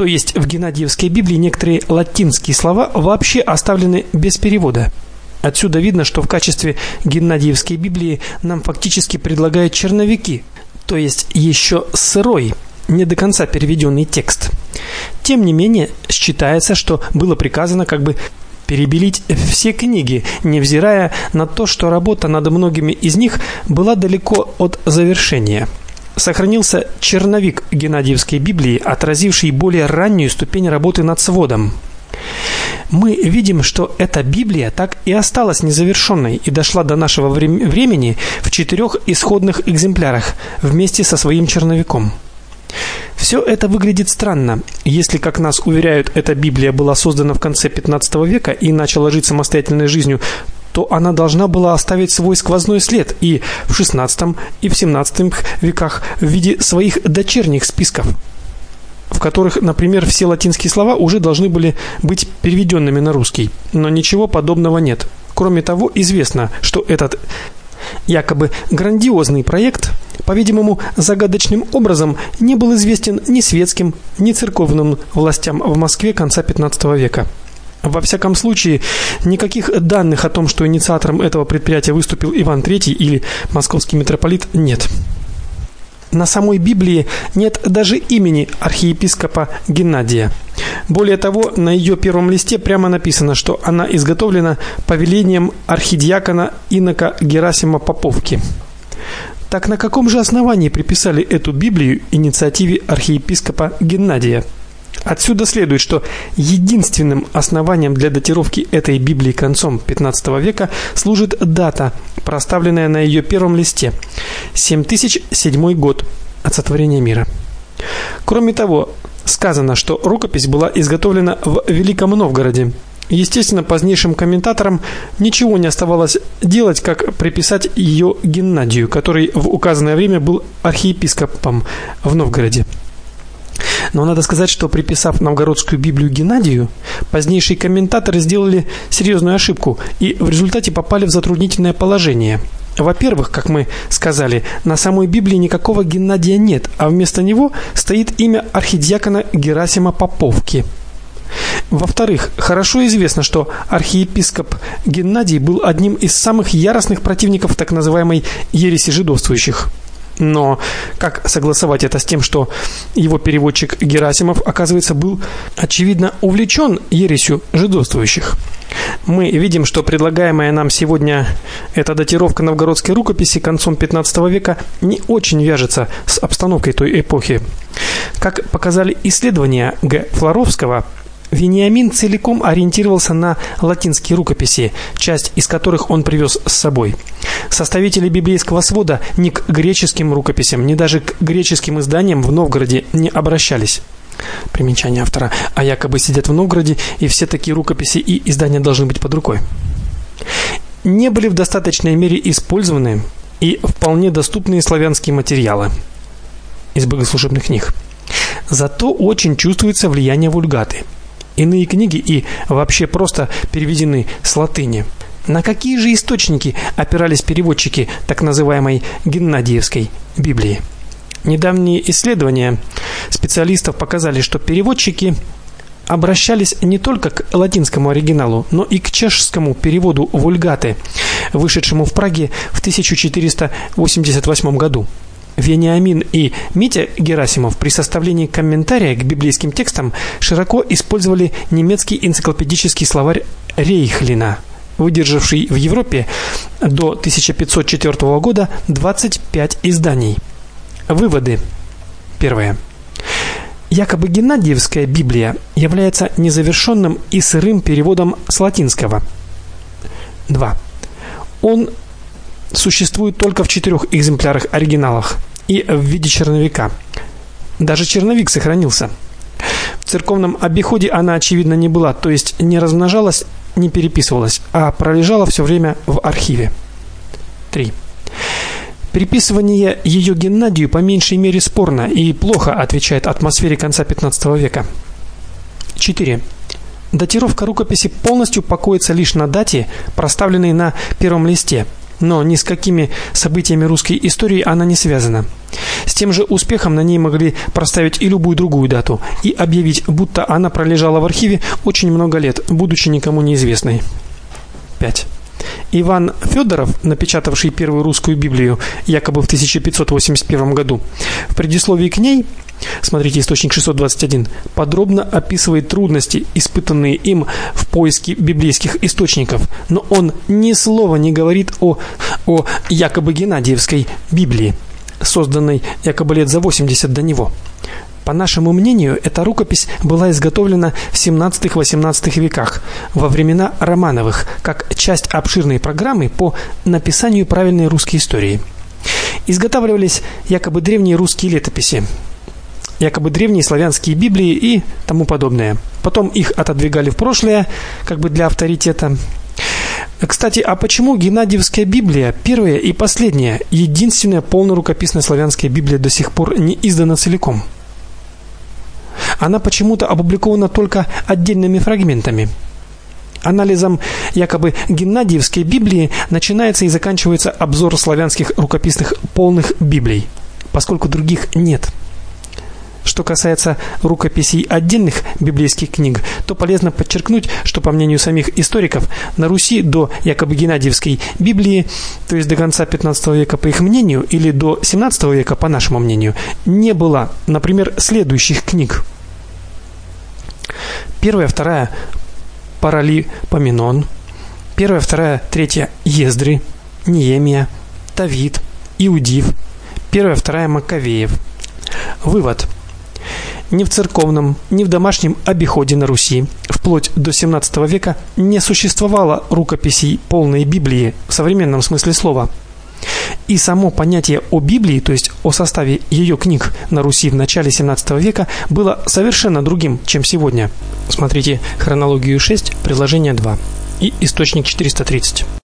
То есть в Геннадиевской Библии некоторые латинские слова вообще оставлены без перевода. Отсюда видно, что в качестве Геннадиевской Библии нам фактически предлагают черновики, то есть еще сырой, не до конца переведенный текст. Тем не менее, считается, что было приказано как бы перебелить все книги, невзирая на то, что работа над многими из них была далеко от завершения. Сохранился черновик Геннадиевской Библии, отразивший более раннюю ступень работы над сводом. Мы видим, что эта Библия так и осталась незавершенной и дошла до нашего времени в 4 исходных экземплярах вместе со своим черновиком. Все это выглядит странно, если, как нас уверяют, эта Библия была создана в конце 15 века и начала жить самостоятельной жизнью, то она должна была оставить свой сквозной след и в 16 и в 17 веках в виде своих дочерних списков, в которых, например, все латинские слова уже должны были быть переведенными на русский. Но ничего подобного нет. Кроме того, известно, что этот якобы грандиозный проект, по-видимому, загадочным образом не был известен ни светским, ни церковным властям в Москве конца 15 века. Во всяком случае, никаких данных о том, что инициатором этого предприятия выступил Иван III или московский митрополит, нет. На самой Библии нет даже имени архиепископа Геннадия. Более того, на ее первом листе прямо написано, что она изготовлена по велениям архидиакона инока Герасима Поповки. Так на каком же основании приписали эту Библию инициативе архиепископа Геннадия? Отсюда следует, что единственным основанием для датировки этой Библии концом 15 века служит дата, проставленная на ее первом листе – 7007 год от сотворения мира. Кроме того, сказано, что рукопись была изготовлена в Великом Новгороде. Естественно, позднейшим комментаторам ничего не оставалось делать, как приписать ее Геннадию, который в указанное время был архиепископом в Новгороде. Но надо сказать, что приписав новгородскую Библию Геннадию, позднейшие комментаторы сделали серьезную ошибку и в результате попали в затруднительное положение. Во-первых, как мы сказали, на самой Библии никакого Геннадия нет, а вместо него стоит имя архидиакона Герасима Поповки. Во-вторых, хорошо известно, что архиепископ Геннадий был одним из самых яростных противников так называемой ереси жидовствующих. Но как согласовать это с тем, что его переводчик Герасимов, оказывается, был очевидно увлечен ересью жидовствующих? Мы видим, что предлагаемая нам сегодня эта датировка новгородской рукописи концом 15 века не очень вяжется с обстановкой той эпохи. Как показали исследования Г. Флоровского, Вениамин целиком ориентировался на латинские рукописи, часть из которых он привез с собой. Составители библейского свода ни к греческим рукописям, ни даже к греческим изданиям в Новгороде не обращались. Примечание автора. А якобы сидят в Новгороде, и все такие рукописи и издания должны быть под рукой. Не были в достаточной мере использованы и вполне доступные славянские материалы из богослужебных книг. Зато очень чувствуется влияние вульгаты. Иные книги и вообще просто переведены с латыни. На какие же источники опирались переводчики так называемой Геннадиевской Библии? Недавние исследования специалистов показали, что переводчики обращались не только к латинскому оригиналу, но и к чешскому переводу вульгаты, вышедшему в Праге в 1488 году. Вениамин и Митя Герасимов при составлении комментария к библейским текстам широко использовали немецкий энциклопедический словарь Рейхлина, выдержавший в Европе до 1504 года 25 изданий. Выводы. Первое. Якобы Геннадиевская Библия является незавершенным и сырым переводом с латинского. 2. Он существует только в 4 экземплярах оригиналах и в виде черновика. Даже черновик сохранился. В церковном обиходе она, очевидно, не была, то есть не размножалась, не переписывалась, а пролежала все время в архиве. 3. Приписывание ее Геннадию по меньшей мере спорно и плохо отвечает атмосфере конца 15 века. 4. Датировка рукописи полностью покоится лишь на дате, проставленной на первом листе. но ни с какими событиями русской истории она не связана. С тем же успехом на ней могли проставить и любую другую дату и объявить, будто она пролежала в архиве очень много лет, будучи никому неизвестной. 5. Иван Федоров, напечатавший первую русскую Библию якобы в 1581 году, в предисловии к ней, смотрите источник 621, подробно описывает трудности, испытанные им в поиске библейских источников, но он ни слова не говорит о якобы Геннадиевской Библии, созданной якобы лет за 80 до него. По нашему мнению, эта рукопись была изготовлена в 17-18 веках, во времена Романовых, как часть обширной программы по написанию правильной русской истории. Изготавливались якобы древние русские летописи, якобы древние славянские Библии и тому подобное. Потом их отодвигали в прошлое, как бы для авторитета. Кстати, а почему Геннадиевская Библия, первая и последняя, единственная полнорукописная славянская Библия, до сих пор не издана целиком? Она почему-то опубликована только отдельными фрагментами. Анализом якобы Геннадиевской Библии начинается и заканчивается обзор славянских рукописных полных Библий, поскольку других нет. Что касается рукописей отдельных библейских книг, то полезно подчеркнуть, что по мнению самих историков, на Руси до якобы Геннадиевской Библии, то есть до конца 15 века по их мнению, или до 17 века по нашему мнению, не было, например, следующих книг. 1, 2 Паралипоменон, 1, 2, 3 Ездри, Неемия, Давид, Иудив, 1, 2 Маковеев. Вывод. Ни в церковном, ни в домашнем обиходе на Руси вплоть до 17 века не существовало рукописей полной Библии в современном смысле слова. И само понятие о Библии, то есть о составе ее книг на Руси в начале 17 века, было совершенно другим, чем сегодня. Смотрите хронологию 6, приложение 2 и источник 430.